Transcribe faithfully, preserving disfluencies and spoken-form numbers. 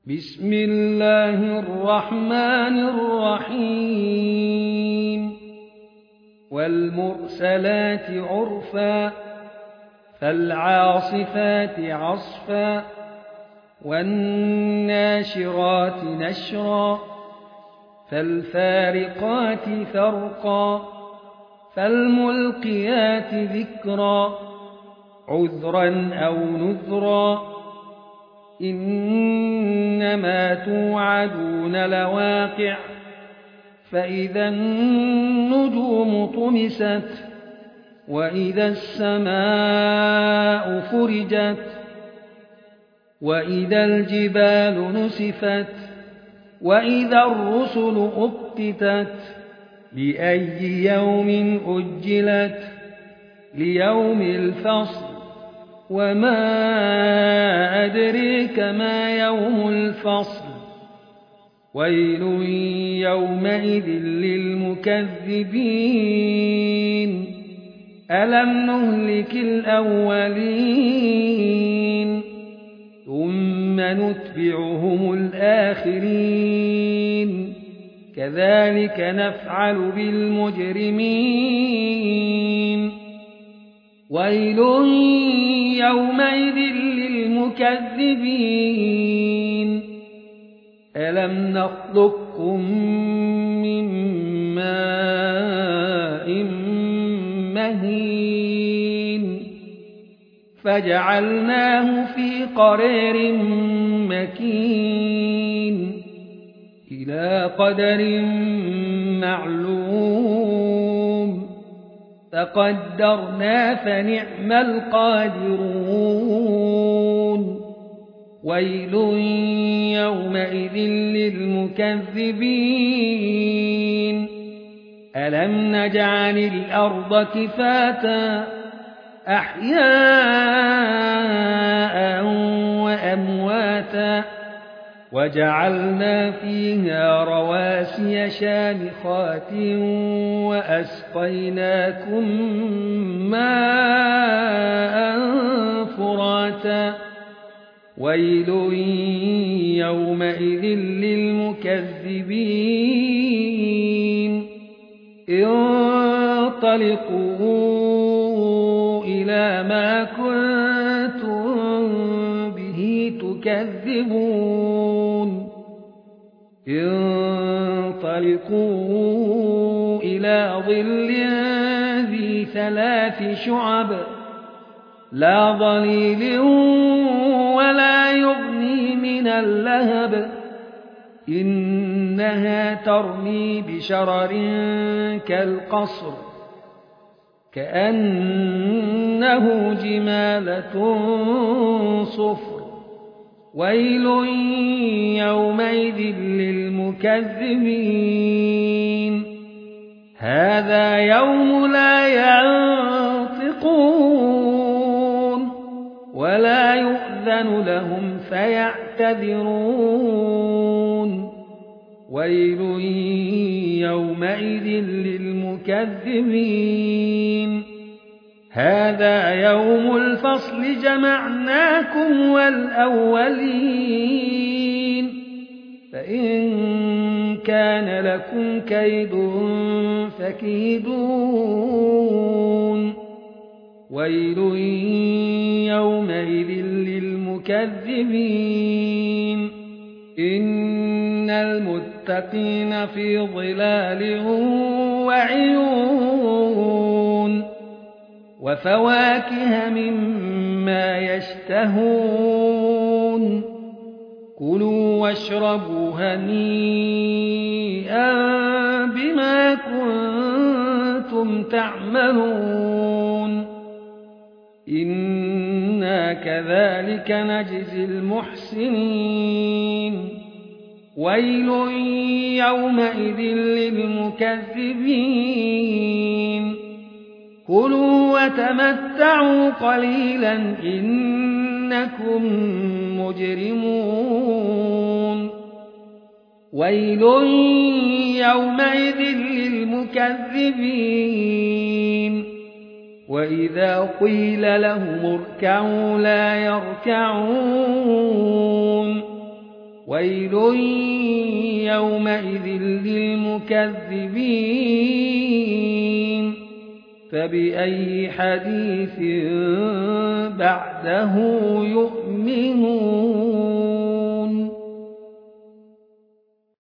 بسم الله الرحمن الرحيم والمرسلات عرفا فالعاصفات عصفا والناشرات نشرا فالفارقات فرقا فالملقيات ذكرا عذرا أو نذرا إنما توعدون لواقع فإذا النجوم طمست وإذا السماء فرجت وإذا الجبال نسفت وإذا الرسل أقتت لأي يوم أجلت ليوم الفصل وما أدريك ما يوم الفصل ويل يومئذ للمكذبين ألم نهلك الأولين ثم نتبعهم الآخرين كذلك نفعل بالمجرمين ويل يومئذ للمكذبين ألم نخلقكم من ماء مهين فجعلناه في قرار مكين إلى قدر معلوم فقدرنا فنعم القادرون ويل يومئذ للمكذبين ألم نجعل الأرض كفاتا أحياء وأمواتا وجعلنا فيها رواسي شامخات وأسقيناكم ماء فراتا ويل يومئذ للمكذبين انطلقوا إلى ما كنتم به تكذبون انطلقوا إلى ظل ذي ثلاث شعب لا ظليل ولا يغني من اللهب إنها ترمي بشرر كالقصر كأنه جمالة صفر ويل يومئذ للمكذبين هذا يوم لا ينطقون ولا يؤذن لهم فيعتذرون ويل يومئذ للمكذبين هذا يوم الفصل جمعناكم والأولين فإن كان لكم كيد فكيدون ويل يومئذ للمكذبين إن المتقين في ظلال وعيون وفواكه مما يشتهون كلوا واشربوا هنيئا بما كنتم تعملون إنا كذلك نجزي المحسنين ويل يومئذ للمكذبين كلوا وتمتعوا قليلا إنكم مجرمون ويل يومئذ للمكذبين وإذا قيل لهم اركعوا لا يركعون ويل يومئذ للمكذبين فبأي حديث بعده يؤمنون